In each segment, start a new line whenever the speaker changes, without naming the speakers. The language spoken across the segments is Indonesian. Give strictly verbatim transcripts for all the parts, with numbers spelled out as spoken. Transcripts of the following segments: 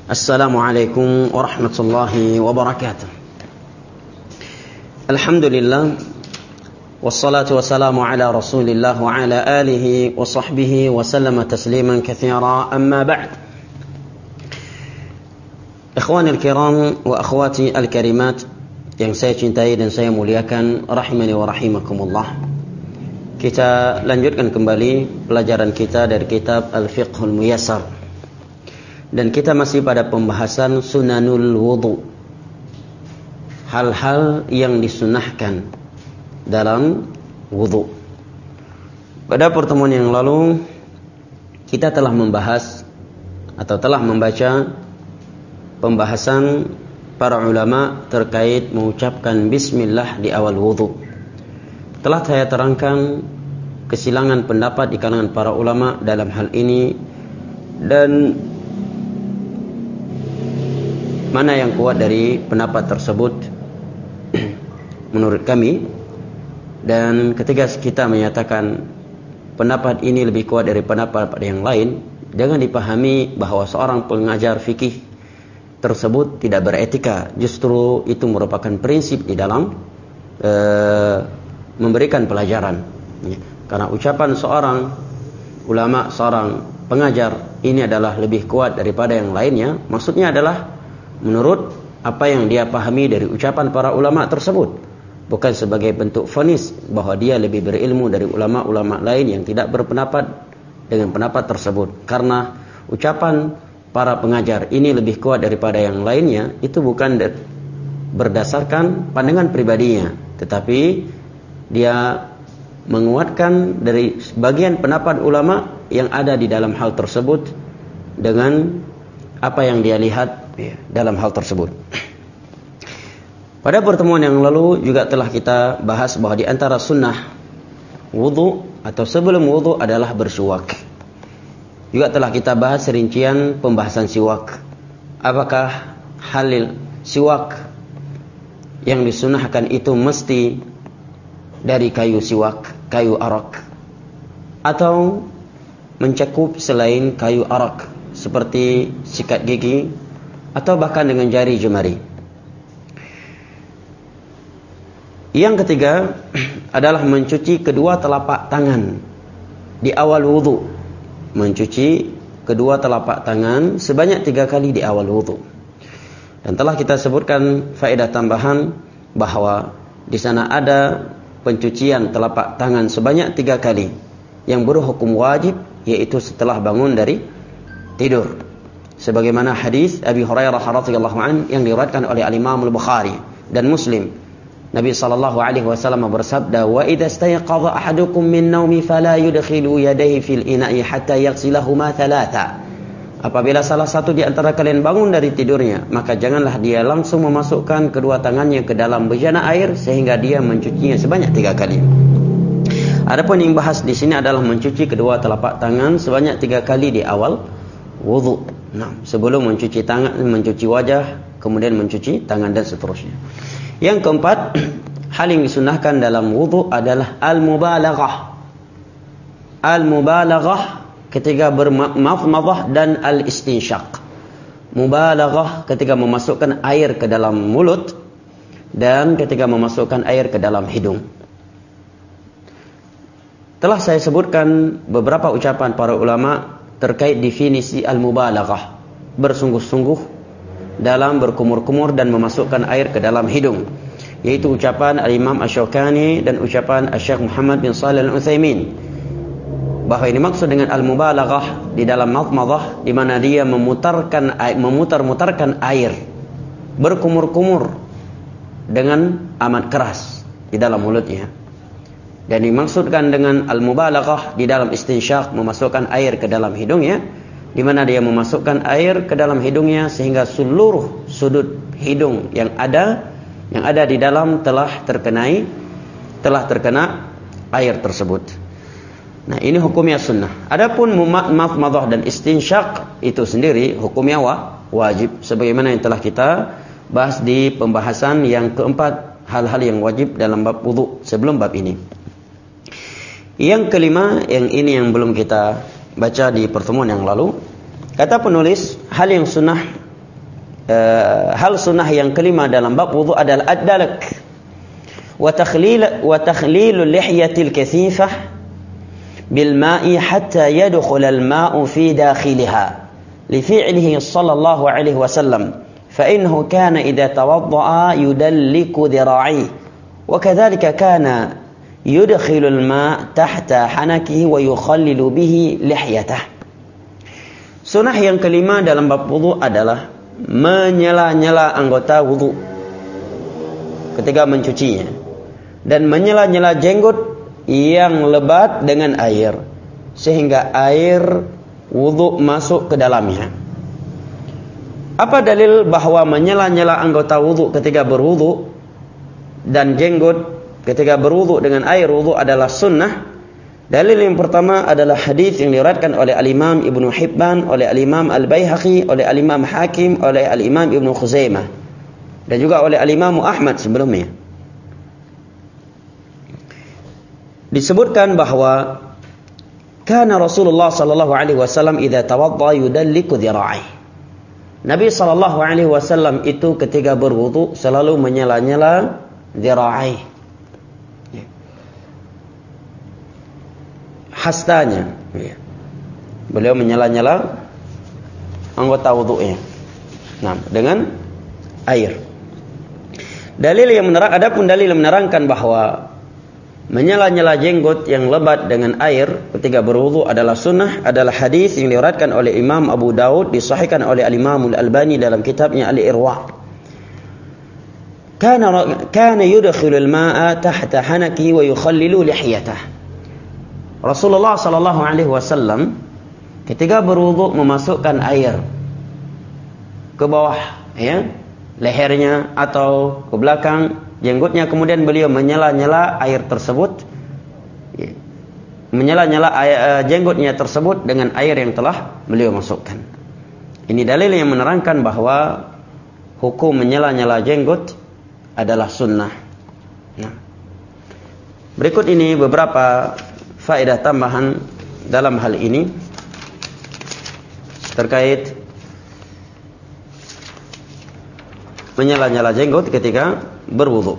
Assalamualaikum warahmatullahi wabarakatuh. Alhamdulillah, wassalatu wassalamu ala rasulillah wa ala alihi wa sahbihi wa sallama tasliman katsira, amma ba'd. Ikhwani al-kiram wa akhwati al-karimat yang saya cintai dan saya muliakan, rahimani wa rahimakumullah. Kita lanjutkan kembali pelajaran kita dari kitab Al-Fiqhul Muyassar. Dan kita masih pada pembahasan sunanul wudu, hal-hal yang disunahkan dalam wudu. Pada pertemuan yang lalu kita telah membahas atau telah membaca pembahasan para ulama terkait mengucapkan bismillah di awal wudu. Telah saya terangkan kesilangan pendapat di kalangan para ulama dalam hal ini, dan mana yang kuat dari pendapat tersebut menurut kami. Dan ketika kita menyatakan pendapat ini lebih kuat dari pendapat yang lain, jangan dipahami bahwa seorang pengajar fikih tersebut tidak beretika. Justru itu merupakan prinsip di dalam e, memberikan pelajaran. Karena ucapan seorang ulama, seorang pengajar ini adalah lebih kuat daripada yang lainnya, maksudnya adalah menurut apa yang dia pahami dari ucapan para ulama tersebut, bukan sebagai bentuk vonis bahwa dia lebih berilmu dari ulama-ulama lain yang tidak berpendapat dengan pendapat tersebut. Karena ucapan para pengajar ini lebih kuat daripada yang lainnya, itu bukan berdasarkan pandangan pribadinya, tetapi dia menguatkan dari sebagian pendapat ulama yang ada di dalam hal tersebut dengan apa yang dia lihat dalam hal tersebut. Pada pertemuan yang lalu juga telah kita bahas bahwa di antara sunnah wudu atau sebelum wudu adalah bersiwak. Juga telah kita bahas rincian pembahasan siwak. Apakah halil siwak yang disunahkan itu mesti dari kayu siwak, kayu arak, atau mencakup selain kayu arak seperti sikat gigi atau bahkan dengan jari jemari. Yang ketiga adalah mencuci kedua telapak tangan di awal wudu. Mencuci kedua telapak tangan sebanyak tiga kali di awal wudu. Dan telah kita sebutkan faedah tambahan bahwa di sana ada pencucian telapak tangan sebanyak tiga kali yang berhukum wajib, yaitu setelah bangun dari tidur. Sebagaimana hadis Abi Hurairah radhiyallahu anhu yang diriwayatkan oleh Al-Imam Al-Bukhari dan Muslim. Nabi sallallahu alaihi wasallam bersabda, "Wa idza istayqadha ahadukum min naumi fala yudkhilu yadayhi fil ina'i hatta yaghsilahuma thalatha." Apabila salah satu di antara kalian bangun dari tidurnya, maka janganlah dia langsung memasukkan kedua tangannya ke dalam bejana air sehingga dia mencucinya sebanyak tiga kali. Adapun yang bahas di sini adalah mencuci kedua telapak tangan sebanyak tiga kali di awal wudu. Nah, sebelum mencuci tangan, mencuci wajah, kemudian mencuci tangan dan seterusnya. Yang keempat, hal yang disunahkan dalam wudu adalah al-mubalaghah. Al-mubalaghah ketika bermadmadah dan al-istinsyaq. Mubalaghah ketika memasukkan air ke dalam mulut dan ketika memasukkan air ke dalam hidung. Telah saya sebutkan beberapa ucapan para ulama terkait definisi al-mubalaghah, bersungguh-sungguh dalam berkumur-kumur dan memasukkan air ke dalam hidung, yaitu ucapan Al-Imam Asy-Syaukani dan ucapan Asy-Syaikh Muhammad bin Shalih Al-Utsaimin, bahwa ini maksud dengan al-mubalaghah di dalam madmadah di mana dia memutarkan air, memutar-mutarkan air, berkumur-kumur dengan amat keras di dalam mulutnya. Dan dimaksudkan dengan al-mubalaghah di dalam istinsyaq, memasukkan air ke dalam hidungnya, di mana dia memasukkan air ke dalam hidungnya sehingga seluruh sudut hidung yang ada yang ada di dalam telah terkenai telah terkena air tersebut. Nah, ini hukumnya sunnah. Adapun madmadah dan istinsyaq itu sendiri hukumnya wajib, sebagaimana yang telah kita bahas di pembahasan yang keempat, hal-hal yang wajib dalam bab wudu sebelum bab ini. Yang kelima, yang ini yang belum kita baca di pertemuan yang lalu, kata penulis, hal yang sunnah uh, hal sunnah yang kelima dalam bab wudu adalah ad-dalak wa takhlil wa takhlilul lihyatil kathifah bil ma'i hatta yadkhul al ma'u fi dakhilha li fi'lihi sallallahu alaihi wasallam fa innahu kana idza tawadda'a yudalliku dhira'i wa kadzalika kana yudkhilul ma' tahta hanakihi wa yukhallilu bihi lihyatah. Sunnah yang kelima dalam bab wudu adalah menyela-nyela anggota wudu ketika mencucinya dan menyela-nyela jenggot yang lebat dengan air sehingga air wudu masuk ke dalamnya. Apa dalil bahwa menyela-nyela anggota wudu ketika berwudu dan jenggot ketika berwudu dengan air wudu adalah sunnah? Dalil yang pertama adalah hadis yang diriwayatkan oleh Al-Imam Ibnu Hibban, oleh Al-Imam Al-Baihaqi, oleh Al-Imam Hakim, oleh Al-Imam Ibnu Khuzaimah dan juga oleh Al-Imam Ahmad sebelumnya. Disebutkan bahwa kana Rasulullah sallallahu alaihi wasallam idza tawadda yudalliku dhira'i. Nabi sallallahu alaihi wasallam itu ketika berwudu selalu menyela-nyela dhira'i. Hastanya, beliau menyela-nyela anggota wudunya, nah, dengan air. Dalil yang menerang, adapun dalil yang menerangkan bahwa menyela-nyela jenggot yang lebat dengan air ketika berwudu adalah sunnah adalah hadis yang diriwayatkan oleh Imam Abu Daud, disahihkan oleh Al-Imam Al-Albani dalam kitabnya Al-Irwa. Kana kana yudkhilul ma'a tahta hanaki wa yukhallilu lihyatah. Rasulullah sallallahu alaihi wasallam ketika berwudu memasukkan air ke bawah, ya, lehernya atau ke belakang jenggotnya, kemudian beliau menyela-nyela air tersebut, ya, menyela-nyela air, jenggotnya tersebut dengan air yang telah beliau masukkan. Ini dalil yang menerangkan bahwa hukum menyela-nyela jenggot adalah sunnah. Nah, berikut ini beberapa faedah tambahan dalam hal ini terkait menyela-nyela jenggot ketika berwudu.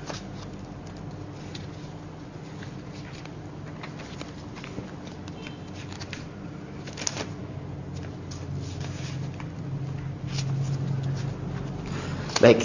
Baik.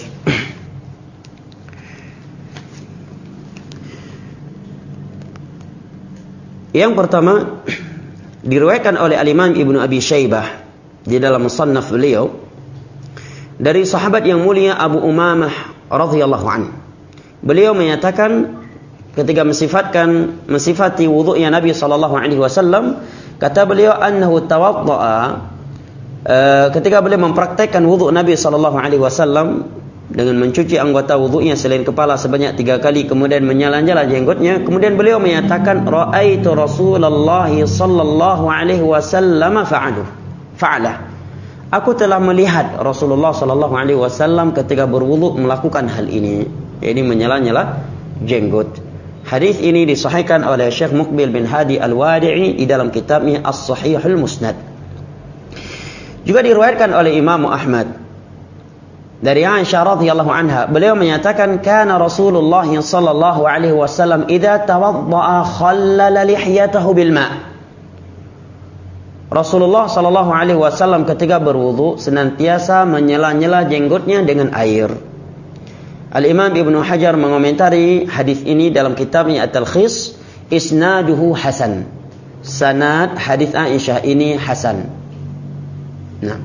Yang pertama diriwayatkan oleh Al-Imam Ibnu Abi Syaibah di dalam musannaf beliau dari sahabat yang mulia Abu Umamah radhiyallahu anhu. Beliau menyatakan ketika mensifatkan mensifati wudu'nya Nabi sallallahu alaihi wasallam, kata beliau annahu tawadda'a, uh, ketika beliau mempraktekkan wudu' Nabi sallallahu alaihi wasallam dengan mencuci anggota wudu'nya selain kepala sebanyak tiga kali, kemudian menyela-nyela jenggotnya, kemudian beliau menyatakan ra'aitu Rasulullah sallallahu alaihi wasallam fa'alu fa'ala. Aku telah melihat Rasulullah sallallahu alaihi wasallam ketika berwudu melakukan hal ini, yaitu menyela-nyela jenggot. Hadis ini disahihkan oleh Syekh Muqbil bin Hadi Al-Wadi'i di dalam kitabnya As-Sahihul Musnad. Juga diriwayatkan oleh Imam Ahmad dari Aisyah radhiyallahu anha, beliau menyatakan kana Rasulullah sallallahu alaihi wasallam idza tawadda'a khallala lihyatahu bil ma'. Rasulullah sallallahu alaihi wasallam ketika berwudu senantiasa menyela-nyela jenggotnya dengan air. Al-Imam Ibnu Hajar mengomentari hadis ini dalam kitabnya At-Talkhis, isnaduhu hasan. Sanad hadis Aisyah ini hasan. Nah,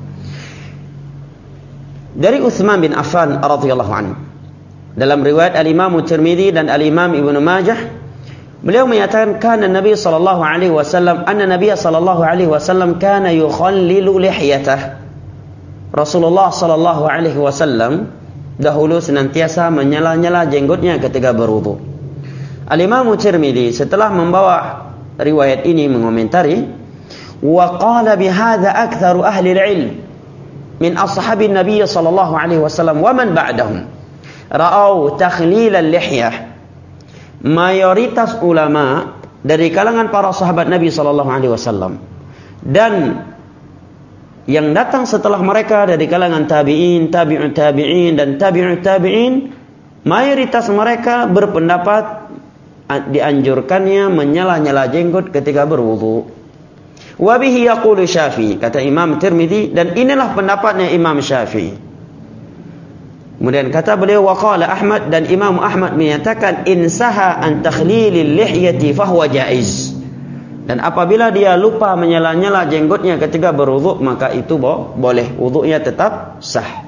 dari Utsman bin Affan radhiyallahu anhu dalam riwayat Al-Imam Tirmidzi dan Al-Imam Ibnu Majah, beliau menyatakan kana Nabi sallallahu alaihi wasallam anna Nabi sallallahu alaihi wasallam kana yukhallilu lihyatah. Rasulullah sallallahu alaihi wasallam dahulu senantiasa menyela-nyela jenggotnya ketika berwudu. Al-Imam Tirmidzi setelah membawa riwayat ini mengomentari, wa qala bihadza aktsaru ahli al-ilm min ashabin Nabi sallallahu alaihi wasallam wa man ba'dahum ra'au takhlil al-lihyah. Mayoritas ulama dari kalangan para sahabat Nabi sallallahu alaihi wasallam dan yang datang setelah mereka dari kalangan tabi'in, tabi'ut tabi'in dan tabi'ut tabi'in, mayoritas mereka berpendapat dianjurkannya menyela-nyela jenggot ketika berwudu. Wa bihi yaqulu Syafi'i, kata Imam Tirmidzi, dan inilah pendapatnya Imam Syafi'i. Kemudian kata beliau, wa qala Ahmad, dan Imam Ahmad menyatakan insaha an takhlilil lihyati fahuwa jaiz. Dan apabila dia lupa menyela-nyela jenggotnya ketika berwudu, maka itu boleh, wudunya tetap sah.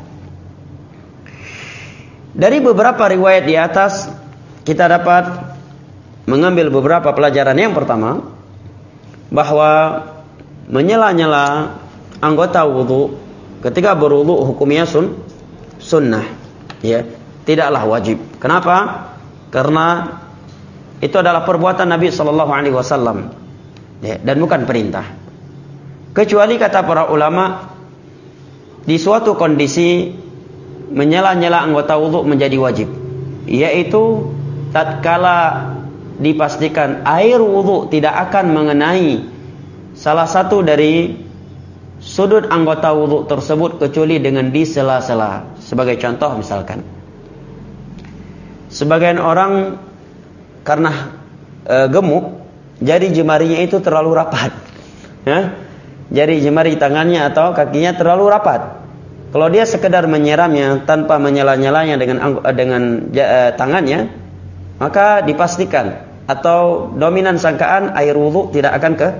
Dari beberapa riwayat di atas kita dapat mengambil beberapa pelajaran. Yang pertama, bahwa menyela-nyela anggota wudu ketika berwudu hukumnya sun, sunnah, ya, tidaklah wajib. Kenapa? Karena itu adalah perbuatan Nabi Shallallahu Alaihi Wasallam. Ya, dan bukan perintah. Kecuali kata para ulama, di suatu kondisi menyela-nyela anggota wudu menjadi wajib, yaitu tatkala dipastikan air wudu tidak akan mengenai salah satu dari sudut anggota wudu tersebut kecuali dengan di sela-sela. Sebagai contoh misalkan, sebagian orang karena e, gemuk, jari jemarinya itu terlalu rapat, ya? Jari jemari tangannya atau kakinya terlalu rapat. Kalau dia sekedar menyiramnya tanpa menyela-nyelanya dengan dengan uh, tangannya, maka dipastikan atau dominan sangkaan air wudu tidak akan ke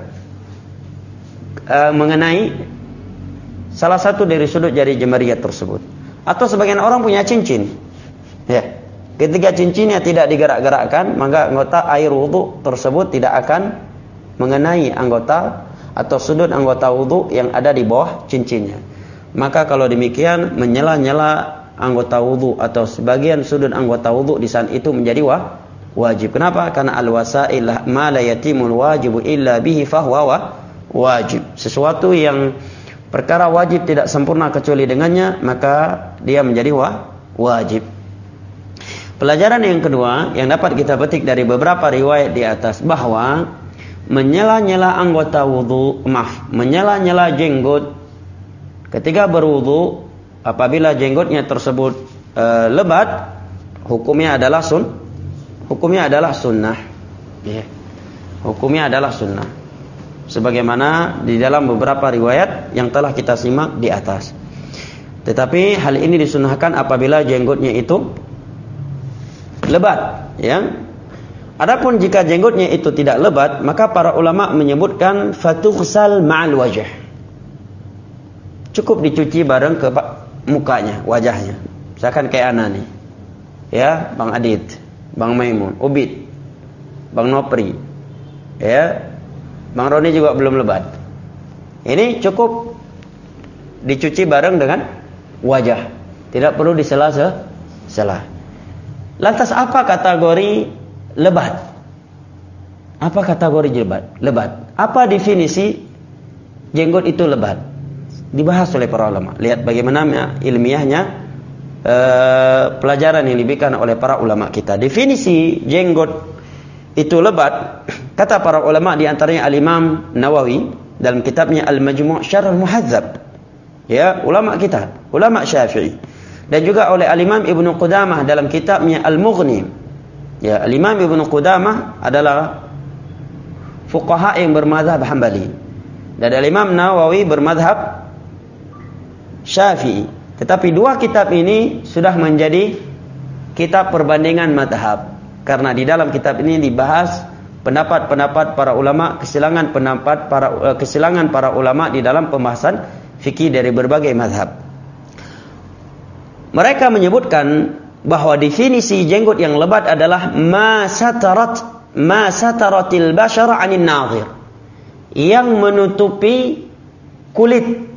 uh, mengenai salah satu dari sudut jari jemarinya tersebut. Atau sebagian orang punya cincin, ya. Ketika cincinnya tidak digerak-gerakkan, maka anggota air wudu tersebut tidak akan mengenai anggota atau sudut anggota wudu yang ada di bawah cincinnya. Maka kalau demikian, menyela-nyela anggota wudu atau sebagian sudut anggota wudu di saat itu menjadi wah, wajib. Kenapa? Karena al-wasail ma la yatimul wajibu illa bihi fahuwa wajib. Sesuatu yang perkara wajib tidak sempurna kecuali dengannya, maka dia menjadi wah, wajib. Pelajaran yang kedua yang dapat kita petik dari beberapa riwayat di atas, bahwa menyela-nyela anggota wudu, maaf, menyela-nyela jenggot ketika berwudu apabila jenggotnya tersebut e, lebat, hukumnya adalah sun, hukumnya adalah sunnah, ya. Hukumnya adalah sunnah, sebagaimana di dalam beberapa riwayat yang telah kita simak di atas. Tetapi hal ini disunnahkan apabila jenggotnya itu lebat, ya. Adapun jika jenggotnya itu tidak lebat, maka para ulama menyebutkan fatughsal ma'al wajh. Cukup dicuci bareng ke mukanya, wajahnya. Misalkan kayak ana nih. Ya, Bang Adit, Bang Maimun, Ubid, Bang Nopri. Ya. Bang Roni juga belum lebat. Ini cukup dicuci bareng dengan wajah. Tidak perlu disela-sela. Lantas apa kategori lebat? Apa kategori lebat? Lebat. Apa definisi jenggot itu lebat? Dibahas oleh para ulama. Lihat bagaimana ilmiahnya eh, pelajaran yang diberikan oleh para ulama kita. Definisi jenggot itu lebat, kata para ulama di antaranya Al-Imam Nawawi dalam kitabnya Al-Majmu' Syarh Al-Muhadzab. Ya, ulama kita, ulama Syafi'i. Dan juga oleh Al-Imam Ibnu Qudamah dalam kitabnya Al-Mughni. Ya, Al-Imam Ibnu Qudamah adalah fuqaha yang bermadzhab Hambali. Dan Al-Imam Nawawi bermadzhab Syafi'i. Tetapi dua kitab ini sudah menjadi kitab perbandingan mazhab. Karena di dalam kitab ini dibahas pendapat-pendapat para ulama, kesilangan pendapat para kesilangan para ulama di dalam pembahasan fikih dari berbagai mazhab. Mereka menyebutkan bahwa definisi jenggot yang lebat adalah ma satarat ma sataratil bashar 'anil nadhir, yang menutupi kulit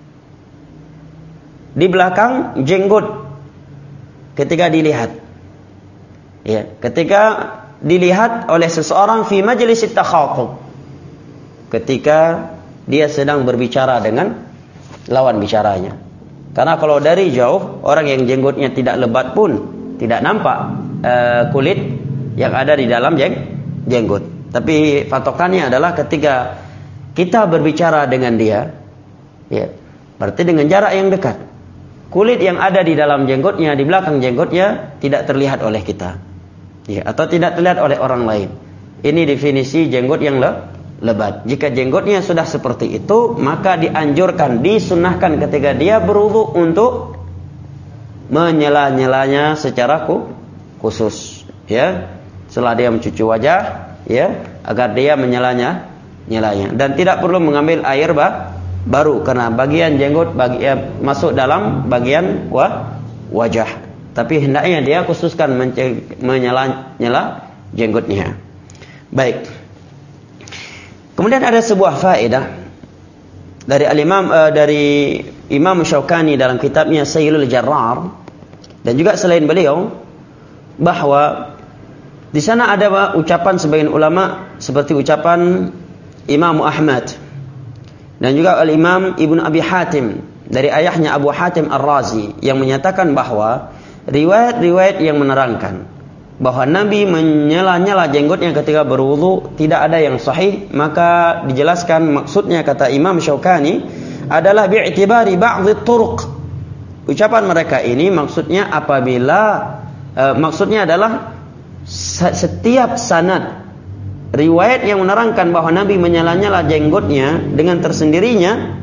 di belakang jenggot ketika dilihat. Ya, ketika dilihat oleh seseorang fi majlis at-takhatub, ketika dia sedang berbicara dengan lawan bicaranya. Karena kalau dari jauh, orang yang jenggotnya tidak lebat pun tidak nampak uh, kulit yang ada di dalam jeng, jenggot. Tapi patokannya adalah ketika kita berbicara dengan dia, ya, Berarti dengan jarak yang dekat. Kulit yang ada di dalam jenggotnya, di belakang jenggotnya tidak terlihat oleh kita. Ya, atau tidak terlihat oleh orang lain. Ini definisi jenggot yang le, lebat. Jika jenggotnya sudah seperti itu, maka dianjurkan, disunnahkan ketika dia berwudu untuk menyela-nyelanya secara khusus. Ya, setelah dia mencuci wajah, ya, agar dia menyelanya, nyelanya. Dan tidak perlu mengambil air bah, baru karena bagian jenggot bagian masuk dalam bagian wah, wajah. Tapi hendaknya dia khususkan menyela-nyela jenggotnya. Baik. Kemudian ada sebuah faedah dari al-Imam uh, dari Imam Syaukani dalam kitabnya Sailul Jarrar, dan juga selain beliau, bahwa di sana ada ucapan sebagian ulama seperti ucapan Imam Ahmad dan juga al-Imam Ibnu Abi Hatim dari ayahnya Abu Hatim Ar-Razi yang menyatakan bahwa riwayat-riwayat yang menerangkan bahwa Nabi menyela-nyela jenggotnya ketika berwudu tidak ada yang sahih, maka dijelaskan maksudnya kata Imam Syaukani adalah bi'tibari ba'dhi turuq. Ucapan mereka ini maksudnya apabila e, maksudnya adalah setiap sanad riwayat yang menerangkan bahwa Nabi menyela-nyela jenggotnya dengan tersendirinya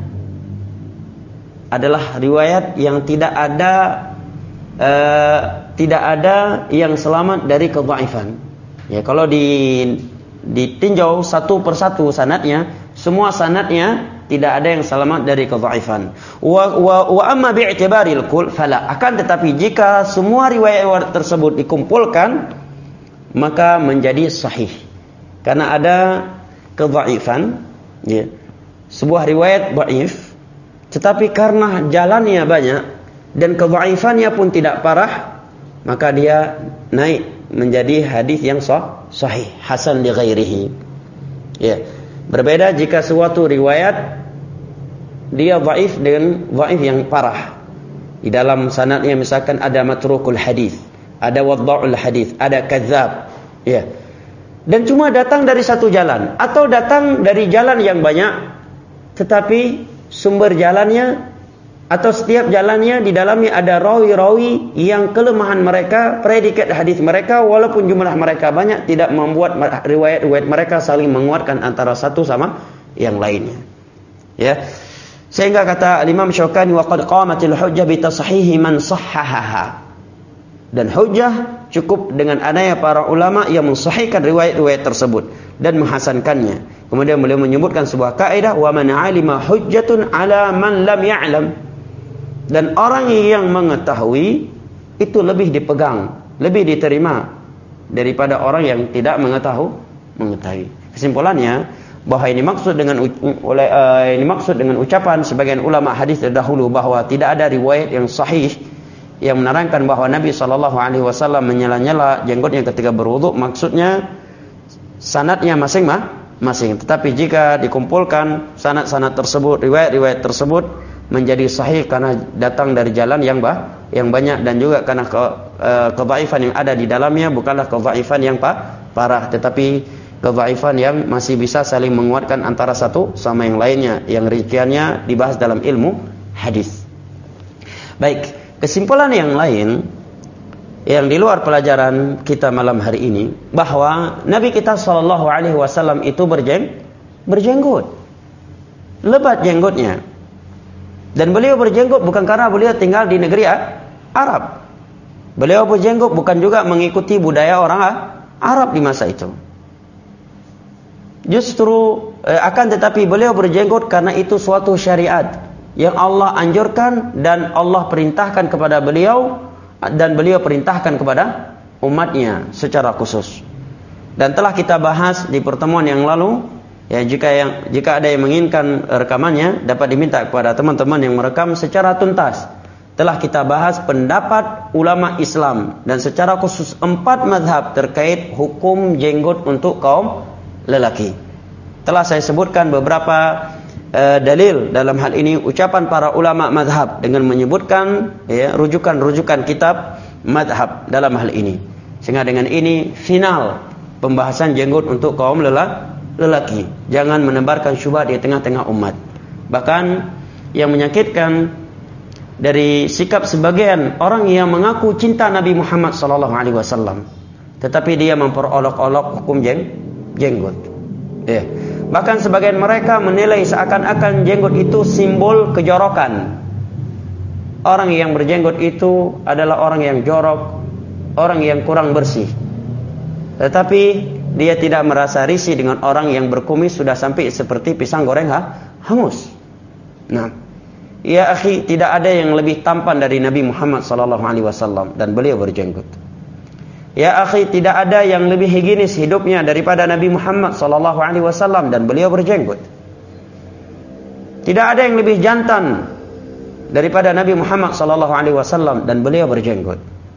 adalah riwayat yang tidak ada uh, tidak ada yang selamat dari kedhaifan. Ya, kalau di ditinjau satu persatu sanadnya, semua sanadnya tidak ada yang selamat dari kedhaifan. Wa wa, wa amma bi'tibaril kull fala. Akan tetapi jika semua riwayat tersebut dikumpulkan, maka menjadi sahih. Karena ada kedhaifan, ya. Sebuah riwayat dhaif, tetapi karena jalannya banyak dan kedhaifannya pun tidak parah, maka dia naik menjadi hadis yang sah, sahih, hasan li ghairihi. Ya. Berbeda jika suatu riwayat dia dhaif dengan dhaif yang parah. Di dalam sanadnya misalkan ada matrukul hadis, ada wadda'ul hadis, ada kadzab, ya. Dan cuma datang dari satu jalan atau datang dari jalan yang banyak, tetapi sumber jalannya atau setiap jalannya di dalamnya ada rawi-rawi yang kelemahan mereka, predikat hadis mereka walaupun jumlah mereka banyak tidak membuat riwayat-riwayat mereka saling menguatkan antara satu sama yang lainnya. Ya. Sehingga kata Imam Syaukani wa qad qamatil hujjah bi tashihi man sahhahaha. Dan hujjah cukup dengan adanya para ulama yang mensahihkan riwayat-riwayat tersebut dan menghasankannya. Kemudian beliau menyebutkan sebuah kaidah, wa man 'alima hujjatun 'ala man lam ya'lam. Dan orang yang mengetahui itu lebih dipegang, lebih diterima daripada orang yang tidak mengetahui. mengetahui. Kesimpulannya bahwa ini maksud dengan oleh uh, ini maksud dengan ucapan sebagian ulama hadis terdahulu bahwa tidak ada riwayat yang sahih yang menerangkan bahwa Nabi shallallahu alaihi wasallam menyela-nyela jenggotnya ketika berwudu, maksudnya sanadnya masing-masing. Tetapi jika dikumpulkan sanad-sanad tersebut, riwayat-riwayat tersebut menjadi sahih karena datang dari jalan yang bah, yang banyak dan juga karena ke, uh, kedhaifan yang ada di dalamnya bukanlah kedhaifan yang pa, parah, tetapi kedhaifan yang masih bisa saling menguatkan antara satu sama yang lainnya, yang rinciannya dibahas dalam ilmu hadis. Baik. Kesimpulan yang lain yang di luar pelajaran kita malam hari ini, bahwa Nabi kita shallallahu alaihi wasallam itu berjeng, berjenggot, lebat jenggotnya, dan beliau berjenggot bukan karena beliau tinggal di negeri Arab. Beliau berjenggot bukan juga mengikuti budaya orang Arab di masa itu. Justru eh, akan tetapi beliau berjenggot karena itu suatu syariat yang Allah anjurkan dan Allah perintahkan kepada beliau, dan beliau perintahkan kepada umatnya secara khusus. Dan telah kita bahas di pertemuan yang lalu, ya, jika yang jika ada yang menginginkan rekamannya dapat diminta kepada teman-teman yang merekam secara tuntas. Telah kita bahas pendapat ulama Islam dan secara khusus empat mazhab terkait hukum jenggot untuk kaum lelaki. Telah saya sebutkan beberapa Uh, dalil dalam hal ini, ucapan para ulama madhab dengan menyebutkan ya, rujukan-rujukan kitab madhab dalam hal ini. Sehingga dengan ini final pembahasan jenggot untuk kaum lelaki. Jangan menebarkan syubhat di tengah-tengah umat. Bahkan yang menyakitkan dari sikap sebagian orang yang mengaku cinta Nabi Muhammad sallallahu alaihi wasallam, tetapi dia memperolok-olok hukum jeng, jenggot. Ya. Bahkan sebagian mereka menilai seakan-akan jenggot itu simbol kejorokan. Orang yang berjenggot itu adalah orang yang jorok, orang yang kurang bersih. Tetapi dia tidak merasa risih dengan orang yang berkumis sudah sampai seperti pisang goreng ha? hangus. Nah, ya akhi, tidak ada yang lebih tampan dari Nabi Muhammad sallallahu alaihi wasallam dan beliau berjenggot. Ya akhi, tidak ada yang lebih higienis hidupnya daripada Nabi Muhammad sallallahu alaihi wasallam dan beliau berjenggot. Tidak ada yang lebih jantan daripada Nabi Muhammad sallallahu alaihi wasallam dan beliau berjenggot.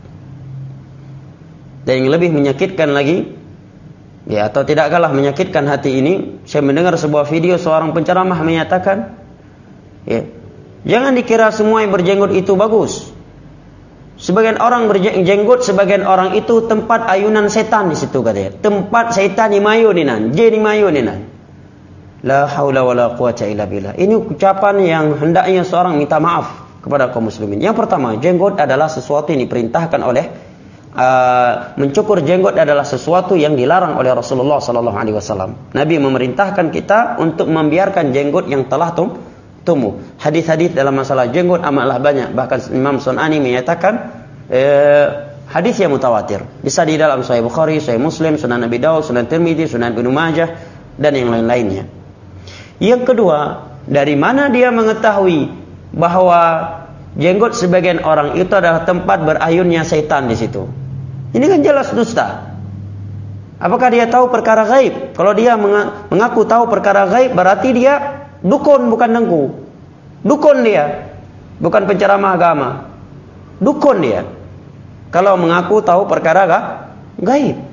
Dan yang lebih menyakitkan lagi, ya, atau tidak kalah menyakitkan hati ini, saya mendengar sebuah video seorang penceramah menyatakan, ya, jangan dikira semua yang berjenggot itu bagus. Sebagian orang berjenggot, sebagian orang itu tempat ayunan setan di situ katanya. Tempat setan ni mayuninan, jin ni mayuninan. La haula wala quwata illa billah. Ini ucapan yang hendaknya seorang minta maaf kepada kaum muslimin. Yang pertama, jenggot adalah sesuatu yang diperintahkan oleh uh, mencukur jenggot adalah sesuatu yang dilarang oleh Rasulullah sallallahu alaihi wasallam. Nabi memerintahkan kita untuk membiarkan jenggot yang telah tum, tumbuh. Hadis-hadis dalam masalah jenggot amatlah banyak. Bahkan Imam Sunani menyatakan uh, hadis yang mutawatir. Bisa di dalam Sahih Bukhari, Sahih Muslim, Sunan Abi Dawud, Sunan Tirmidzi, Sunan Ibnu Majah dan yang lain-lainnya. Yang kedua, dari mana dia mengetahui bahwa jenggot sebagian orang itu adalah tempat berayunnya setan di situ? Ini kan jelas dusta. Apakah dia tahu perkara gaib? Kalau dia mengaku tahu perkara gaib, berarti dia dukun bukan dengku. Dukun dia, bukan penceramah agama. Dukun dia. Kalau mengaku tahu perkara gaib.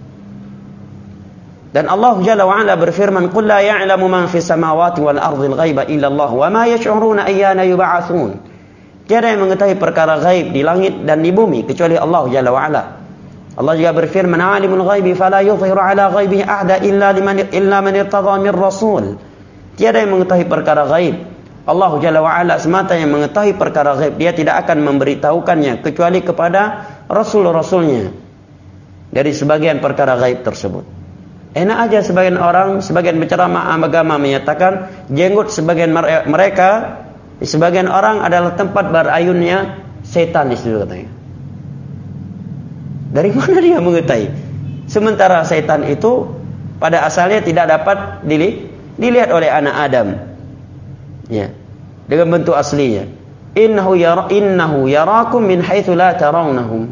Dan Allah Jalla wa Ala berfirman, "Qul la ya'lamu man fis samawati wal ardhil ghaiba illa Allah wa ma yash'uruna ayyana yub'atsun." Tiada yang mengetahui perkara gaib di langit dan di bumi kecuali Allah Jalla wa Ala. Allah juga berfirman, "Alimul ghaibi fala yudhiru 'ala ghaibihi ahada illa liman illa man irtada min rasul." Tiada yang mengetahui perkara gaib. Allah Jalla wa Ala semata yang mengetahui perkara gaib. Dia tidak akan memberitahukannya kecuali kepada rasul-rasulnya dari sebagian perkara gaib tersebut. Enak aja sebagian orang, sebagian penceramah agama menyatakan jenggot sebagian mereka, sebagian orang adalah tempat berayunnya setan di situ katanya. Dari mana dia mengetahui? Sementara setan itu pada asalnya tidak dapat dilihat oleh anak Adam. Ya. Dengan bentuk aslinya. Innahu yara innahu yarakum min haitsu la tarawnahum.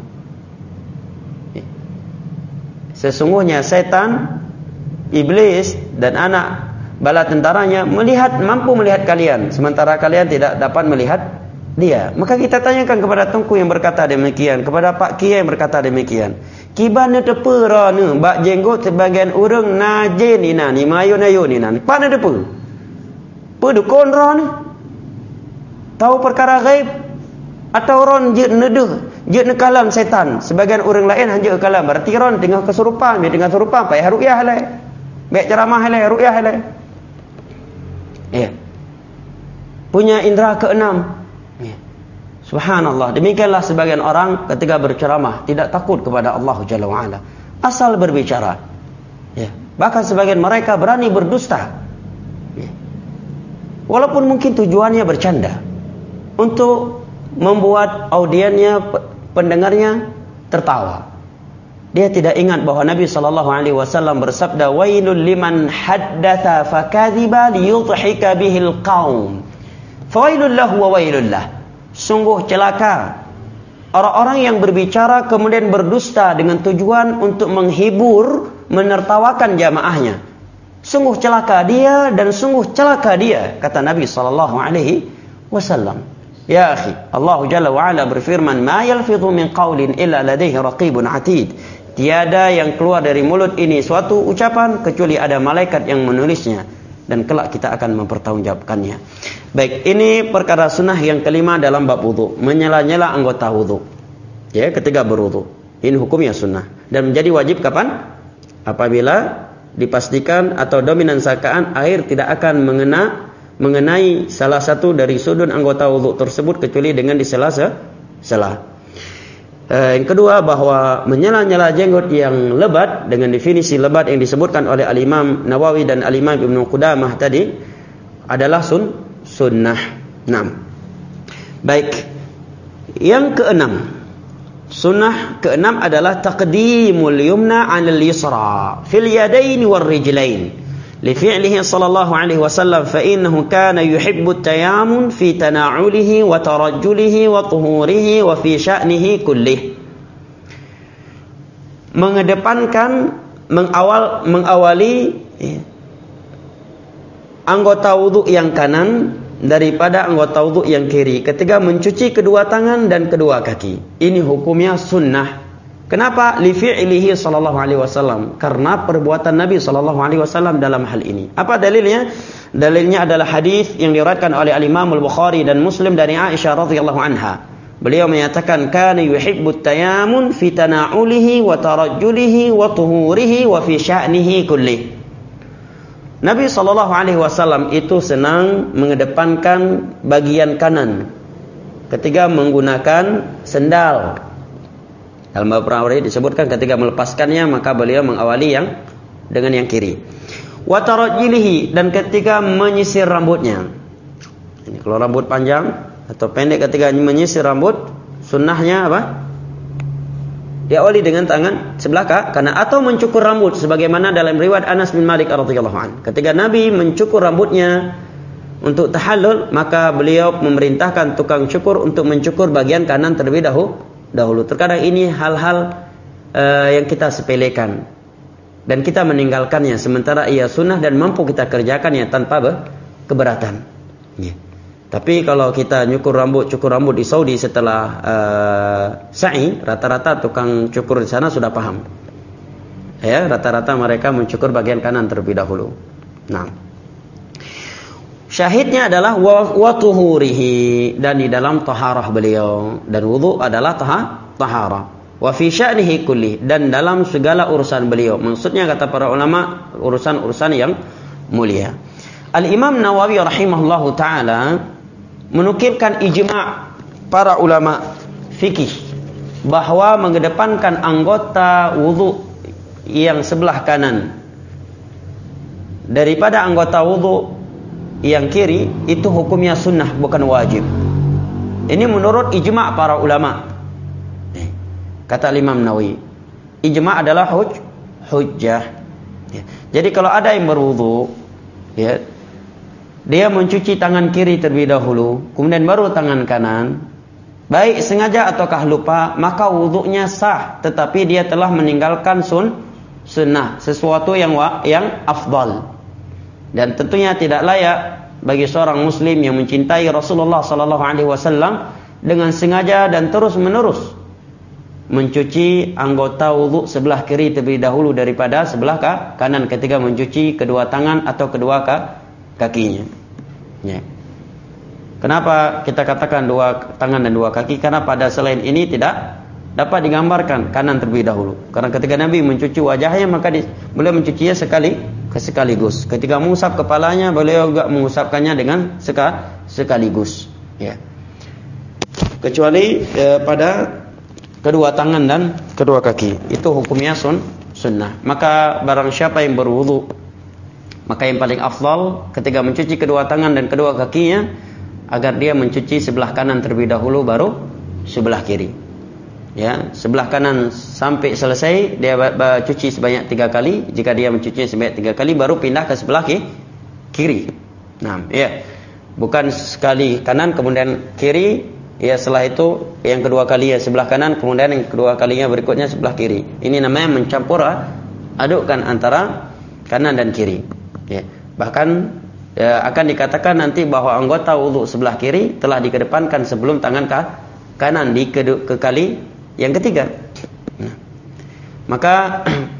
Sesungguhnya setan, iblis dan anak bala tentaranya melihat, mampu melihat kalian, sementara kalian tidak dapat melihat dia. Maka kita tanyakan kepada Tengku yang berkata demikian, kepada Pak Kiai yang berkata demikian. Kibana tepera ne bak jenggot sebagian urang najin ina ni mayun ayun ina. Pana depe? Pe dukun ra ni. Tahu perkara gaib atau ron je neduh, je ne kalam setan. Sebagian orang lain hanya kalam, berarti ron tengah kesurupan, dia tengah kesurupan payah ruqyah lai. Baik ceramah lai, ruqyah lai. Ya. Punya indera keenam. Ya. Subhanallah. Demikianlah sebagian orang ketika berceramah tidak takut kepada Allah Jalla wa Ala. Asal berbicara. Ya. Bahkan sebagian mereka berani berdusta. Ya. Walaupun mungkin tujuannya bercanda. Untuk membuat audiennya, pendengarnya tertawa. Dia tidak ingat bahwa Nabi sallallahu alaihi wasallam bersabda, "Wailul liman haddatha fakadhiba liyudhhika bihil qaum." Fawailul lahu wa wailul lah. Sungguh celaka orang-orang yang berbicara kemudian berdusta dengan tujuan untuk menghibur, menertawakan jamaahnya. Sungguh celaka dia dan sungguh celaka dia, kata Nabi sallallahu alaihi wasallam. Ya akhi, Allah Jalla wa Ala berfirman, "Ma yalfidhu min qaulin illa ladaihi raqibun atid." Tiada yang keluar dari mulut ini suatu ucapan kecuali ada malaikat yang menulisnya dan kelak kita akan mempertanggungjawabkannya. Baik, ini perkara sunnah yang kelima dalam bab wudu, menyela-nyela anggota wudu. Ya, ketika berwudu. Ini hukumnya sunnah dan menjadi wajib kapan? Apabila dipastikan atau dominan sakaan air tidak akan mengena mengenai salah satu dari sudut anggota wudu tersebut kecuali dengan disela-sela. Uh, yang kedua, bahwa menyela-nyela jenggot yang lebat dengan definisi lebat yang disebutkan oleh Al-Imam Nawawi dan Al-Imam Ibnu Qudamah tadi adalah sun sunnah. Nah, baik. Yang keenam, sunnah keenam adalah taqdimul yumna 'alal yusra fil yadain war rijlain. لفعله صلى الله عليه وسلم فإنه كان يحب التيامن في تناعله وترجله وطهوره وفي شأنه كله. Mengedepankan, mengawal, mengawali ya, anggota wudu yang kanan daripada anggota wudu yang kiri ketika mencuci kedua tangan dan kedua kaki. Ini hukumnya sunnah. Kenapa? Li fi'lihi sallallahu alaihi wasallam, karena perbuatan Nabi sallallahu alaihi wasallam dalam hal ini. Apa dalilnya? Dalilnya adalah hadis yang diriwayatkan oleh Al-Imam Al-Bukhari dan Muslim dari Aisyah radhiyallahu anha. Beliau menyatakan kana yuhibbut tayamun fi tana'ulihi wa tarajjulihi wa tuhurihi wa fi sya'nihi kullih. Nabi sallallahu alaihi wasallam itu senang mengedepankan bagian kanan ketika menggunakan sendal. Dalam beberapa riwayat disebutkan ketika melepaskannya maka beliau mengawali yang dengan yang kiri. Wa tarajjulihi, dan ketika menyisir rambutnya. Ini kalau rambut panjang atau pendek, ketika menyisir rambut sunnahnya apa? Diawali dengan tangan sebelah kanan atau mencukur rambut sebagaimana dalam riwayat Anas bin Malik radhiyallahu anhu. Ketika Nabi mencukur rambutnya untuk tahallul, maka beliau memerintahkan tukang cukur untuk mencukur bagian kanan terlebih dahulu. Dahulu. Terkadang ini hal-hal uh, yang kita sepelekan dan kita meninggalkannya, sementara ia sunnah dan mampu kita kerjakannya tanpa keberatan. Yeah. Tapi kalau kita nyukur rambut, cukur rambut di Saudi setelah uh, sa'i, rata-rata tukang cukur di sana sudah paham. Ya, rata-rata mereka mencukur bagian kanan terlebih dahulu. Nah, syahidnya adalah wa tuhurihi, dan di dalam taharah beliau, dan wudu adalah taharah. Wa fi sya'nihi kulli, dan dalam segala urusan beliau. Maksudnya kata para ulama urusan-urusan yang mulia. Al-Imam Nawawi rahimahullahu taala menukilkan ijma' para ulama fikih bahwa mengedepankan anggota wudu yang sebelah kanan daripada anggota wudu yang kiri itu hukumnya sunnah, bukan wajib. Ini menurut ijma' para ulama. Kata Imam Nawawi, ijma' adalah huj, hujjah. Ya. Jadi kalau ada yang berwudu, ya, dia mencuci tangan kiri terlebih dahulu, kemudian baru tangan kanan, baik sengaja ataukah lupa, maka wudunya sah, tetapi dia telah meninggalkan sun, sunnah, sesuatu yang yang afdal. Dan tentunya tidak layak bagi seorang muslim yang mencintai Rasulullah sallallahu alaihi wasallam dengan sengaja dan terus-menerus mencuci anggota wudu sebelah kiri terlebih dahulu daripada sebelah kanan ketika mencuci kedua tangan atau kedua kakinya. Ya. Kenapa kita katakan dua tangan dan dua kaki? Karena pada selain ini tidak dapat digambarkan kanan terlebih dahulu. Karena ketika Nabi mencuci wajahnya maka beliau mencucinya sekali sekaligus. Ketika mengusap kepalanya beliau juga mengusapkannya dengan sekaligus. Ya. Kecuali eh, pada kedua tangan dan kedua kaki, itu hukumnya sun, sunnah. Maka barang siapa yang berwudu, maka yang paling afdal ketika mencuci kedua tangan dan kedua kakinya agar dia mencuci sebelah kanan terlebih dahulu baru sebelah kiri. Ya, sebelah kanan sampai selesai dia cuci sebanyak tiga kali. Jika dia mencuci sebanyak tiga kali baru pindah ke sebelah kiri. Nah, ya, bukan sekali kanan kemudian kiri. Ya, setelah itu yang kedua kali ya sebelah kanan, kemudian yang kedua kalinya berikutnya sebelah kiri. Ini namanya mencampur adukkan antara kanan dan kiri. Ya, bahkan ya, akan dikatakan nanti bahwa anggota wudu sebelah kiri telah dikedepankan sebelum tangan kanan di ke, ke kali yang ketiga. Nah, maka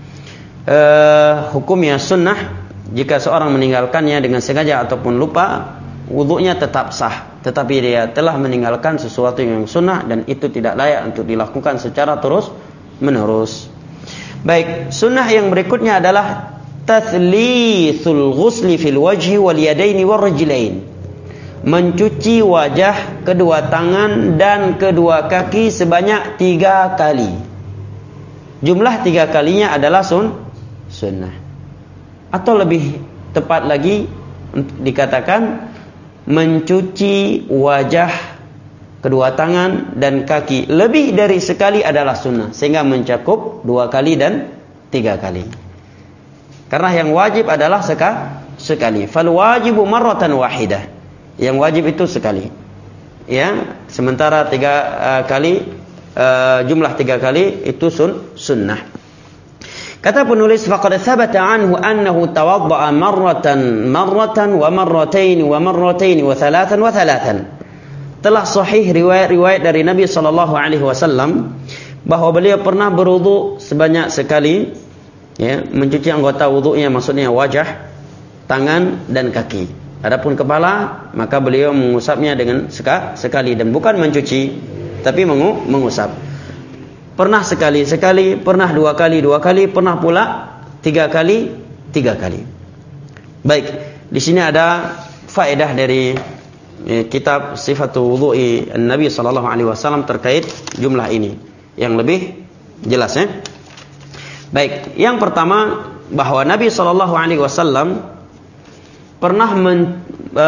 eh, hukumnya sunnah jika seorang meninggalkannya dengan sengaja ataupun lupa, wudunya tetap sah, tetapi dia telah meninggalkan sesuatu yang sunnah dan itu tidak layak untuk dilakukan secara terus menerus. Baik, sunnah yang berikutnya adalah tathlithul ghusli fil wajhi wal yadaini war rijlain. Mencuci wajah, kedua tangan dan kedua kaki sebanyak tiga kali. Jumlah tiga kalinya adalah sun, sunnah. Atau lebih tepat lagi dikatakan mencuci wajah, kedua tangan dan kaki lebih dari sekali adalah sunnah, sehingga mencakup dua kali dan tiga kali. Karena yang wajib adalah seka, sekali. Fal wajibu marratan wahidah. Yang wajib itu sekali. Ya, sementara tiga uh, kali uh, jumlah tiga kali itu sun, sunnah. Kata penulis, faqad thabata anhu annahu tawadda'a marratan marratan wa marratain wa marratain wa thalathan wa thalathan. Telah sahih riwayat-riwayat dari Nabi sallallahu alaihi wasallam bahwa beliau pernah berwudu sebanyak sekali, ya, mencuci anggota wudunya, maksudnya wajah, tangan dan kaki. Adapun kepala, maka beliau mengusapnya dengan sekali, dan bukan mencuci, tapi mengusap. Pernah sekali, sekali, pernah dua kali, dua kali, pernah pula tiga kali, tiga kali. Baik, di sini ada faedah dari eh, kitab Sifatul Wudu'i Nabi sallallahu alaihi wasallam terkait jumlah ini yang lebih jelas, ya. Baik, yang pertama bahwa Nabi sallallahu alaihi wasallam pernah men, e,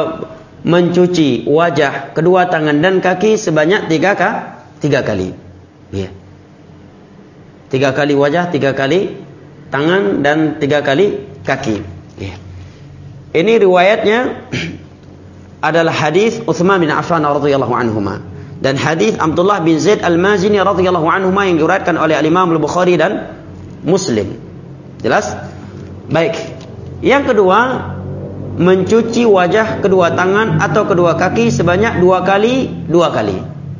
mencuci wajah, kedua tangan dan kaki sebanyak tiga, tiga kali. Ya. Tiga kali wajah, tiga kali tangan dan tiga kali kaki. Ya. Ini riwayatnya adalah hadis Utsman bin Affan radhiyallahu anhuma dan hadis Abdullah bin Zaid al-Mazini radhiyallahu anhuma yang diriwayatkan oleh Imam Al-Bukhari dan Muslim. Jelas? Baik. Yang kedua, mencuci wajah, kedua tangan atau kedua kaki sebanyak dua kali, dua kali.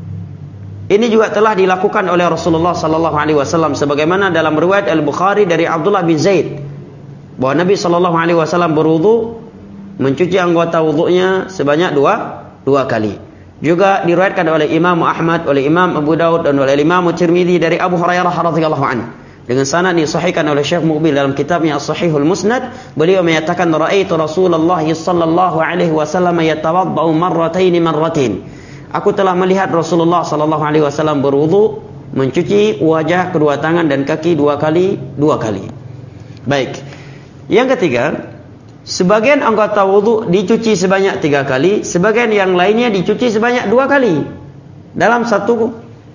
Ini juga telah dilakukan oleh Rasulullah sallallahu alaihi wasallam sebagaimana dalam riwayat Al-Bukhari dari Abdullah bin Zaid bahwa Nabi sallallahu alaihi wasallam berwudu, mencuci anggota wudunya sebanyak dua, dua kali. Juga diriwayatkan oleh Imam Ahmad, oleh Imam Abu Daud dan oleh Imam Tirmidzi dari Abu Hurairah radhiyallahu anhu. Dengan sanad disahihkan oleh Syekh Muqbil dalam kitabnya As-Sahihul Musnad, beliau menyatakan raaitu Rasulullah sallallahu alaihi wasallam yatawaddau marrataini marratain. Aku telah melihat Rasulullah sallallahu alaihi wasallam berwudu, mencuci wajah, kedua tangan dan kaki dua kali, dua kali. Baik. Yang ketiga, sebagian anggota wudu dicuci sebanyak tiga kali, sebagian yang lainnya dicuci sebanyak dua kali dalam satu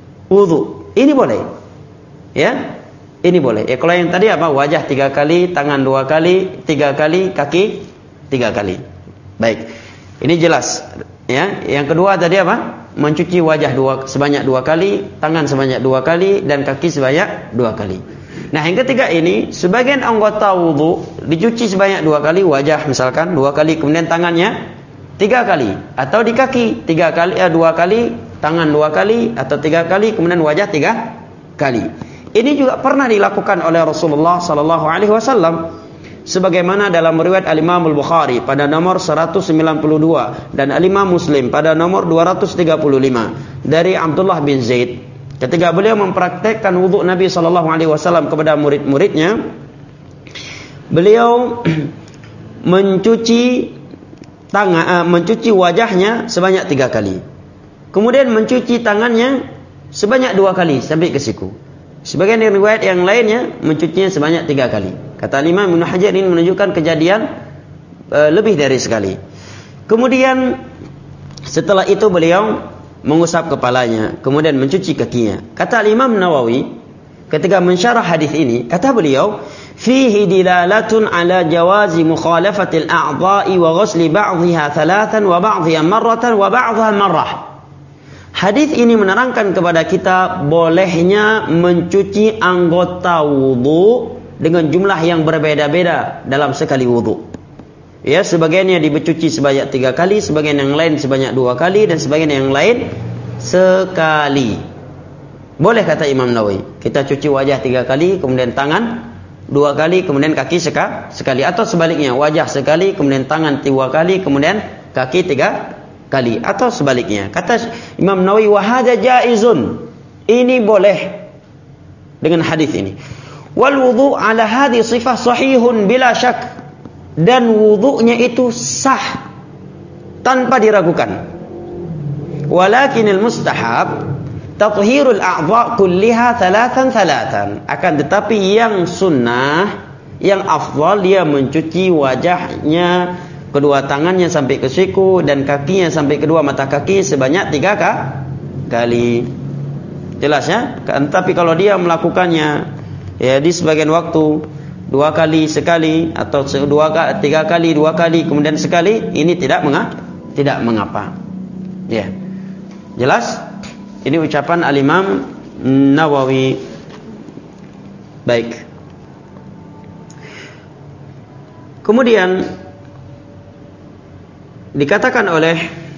wudu. Ini boleh. Ya? Ini boleh. Ya, kalau yang tadi apa? Wajah tiga kali, tangan dua kali, tiga kali, kaki tiga kali. Baik. Ini jelas. Ya. Yang kedua tadi apa? Mencuci wajah dua, sebanyak dua kali, tangan sebanyak dua kali, dan kaki sebanyak dua kali. Nah, yang ketiga ini, sebagian anggota wudu dicuci sebanyak dua kali, wajah misalkan dua kali, kemudian tangannya tiga kali, atau di kaki tiga kali, eh, dua kali, tangan dua kali, atau tiga kali, kemudian wajah tiga kali. Ini juga pernah dilakukan oleh Rasulullah sallallahu alaihi wasallam sebagaimana dalam riwayat Al-Imam Al-Bukhari pada nomor seratus sembilan puluh dua dan Al-Imam Muslim pada nomor dua ratus tiga puluh lima dari Abdullah bin Zaid ketika beliau mempraktekkan wudu Nabi sallallahu alaihi wasallam kepada murid-muridnya. Beliau mencuci tangan, uh, mencuci wajahnya sebanyak tiga kali, kemudian mencuci tangannya sebanyak dua kali sampai ke siku. Sebagian dari riwayat yang lainnya mencucinya sebanyak tiga kali. Kata Imam Ibnu Hajar ini menunjukkan kejadian e, lebih dari sekali. Kemudian setelah itu beliau mengusap kepalanya, kemudian mencuci kakinya. Kata Imam Nawawi ketika mensyarah hadis ini, kata beliau, fihi dilalatun ala jawazi mukhalafatil a'dha'i wa ghusli ba'dhiha thalathan wa ba'dhiha marratan wa ba'dhiha marrah. Hadis ini menerangkan kepada kita bolehnya mencuci anggota wudu dengan jumlah yang berbeda-beda dalam sekali wudu. Ya, sebagiannya dicuci sebanyak tiga kali, sebagian yang lain sebanyak dua kali, dan sebagian yang lain sekali. Boleh kata Imam Nawawi, kita cuci wajah tiga kali, kemudian tangan dua kali, kemudian kaki seka, sekali, atau sebaliknya, wajah sekali, kemudian tangan dua kali, kemudian kaki tiga kali, atau sebaliknya. Kata Imam Nawawi, wa hadza jaizun, ini boleh dengan hadis ini. Wal wudu' ala hadhi sifah sahihun bila syak. Dan wudu'nya itu sah tanpa diragukan. Walakinil mustahab tathhirul a'dha' kulliha thalathan thalathan. Akan tetapi yang sunnah, yang afdal, dia mencuci wajahnya, kedua tangannya sampai ke siku dan kakinya sampai kedua mata kaki sebanyak tiga kali. Jelas ya? Tapi kalau dia melakukannya ya di sebagian waktu dua kali sekali atau dua tiga kali dua kali kemudian sekali, ini tidak mengapa, tidak mengapa. Ya. Jelas? Ini ucapan Al-Imam Nawawi. Baik. Kemudian dikatakan oleh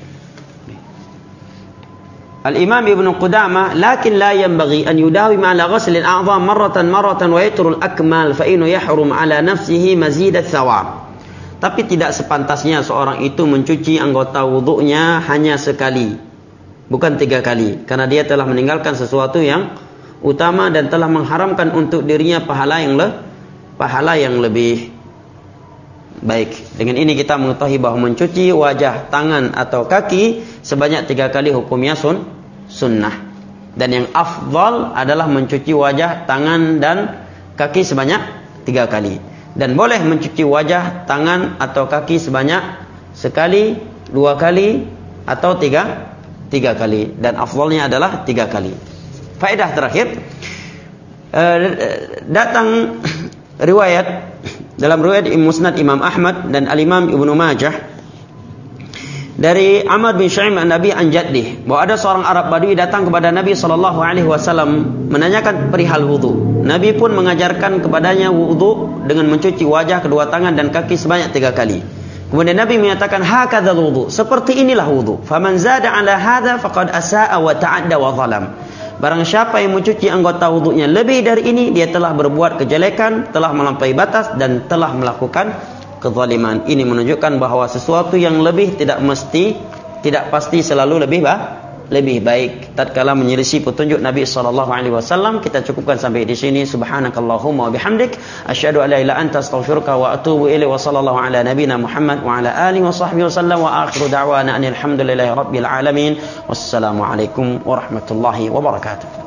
Al-Imam Ibn Qudamah, lakin la yanbaghi an yudawim ala ghusl al-a'dha marratan marratan wa yatru al-akmal fa innahu yahrum ala nafsihi mazid ats-thawab. Tapi tidak sepantasnya seorang itu mencuci anggota wudunya hanya sekali, bukan tiga kali, karena dia telah meninggalkan sesuatu yang utama dan telah mengharamkan untuk dirinya pahala yang le, pahala yang lebih baik. Dengan ini kita mengetahui bahwa mencuci wajah, tangan atau kaki sebanyak tiga kali hukumnya sun, sunnah. Dan yang afdal adalah mencuci wajah, tangan dan kaki sebanyak tiga kali. Dan boleh mencuci wajah, tangan atau kaki sebanyak sekali, dua kali atau tiga, tiga kali. Dan afdalnya adalah tiga kali. Faedah terakhir, eh, datang riwayat dalam riwayat Musnad Imam Ahmad dan Al-Imam Ibnu Majah dari Amr bin Shu'aib an Nabi an Jaddih, bahwa ada seorang Arab Badui datang kepada Nabi sallallahu alaihi wasallam menanyakan perihal wudu. Nabi pun mengajarkan kepadanya wudu dengan mencuci wajah, kedua tangan dan kaki sebanyak tiga kali. Kemudian Nabi menyatakan hakadzal wudu, seperti inilah wudu. Faman zada ala hadza faqad asaa wa ta'adda wa zalam. Barang siapa yang mencuci anggota wudunya lebih dari ini, dia telah berbuat kejelekan, telah melampaui batas dan telah melakukan kezaliman. Ini menunjukkan bahwa sesuatu yang lebih tidak mesti, tidak pasti selalu lebih bah, lebih baik. Tatkala menyelisih petunjuk Nabi sallallahu alaihi wasallam, kita cukupkan sampai di sini. Subhanakallahumma wa bihamdik, asyhadu an la ilaha illa anta, astaghfiruka wa atubu ilaihi. Wa sallallahu ala nabiyyina Muhammad wa ala alihi wa sahbihi wasallam, wa akhiru da'wana alhamdulillahi rabbil alamin. Wassalamu alaikum warahmatullahi wabarakatuh.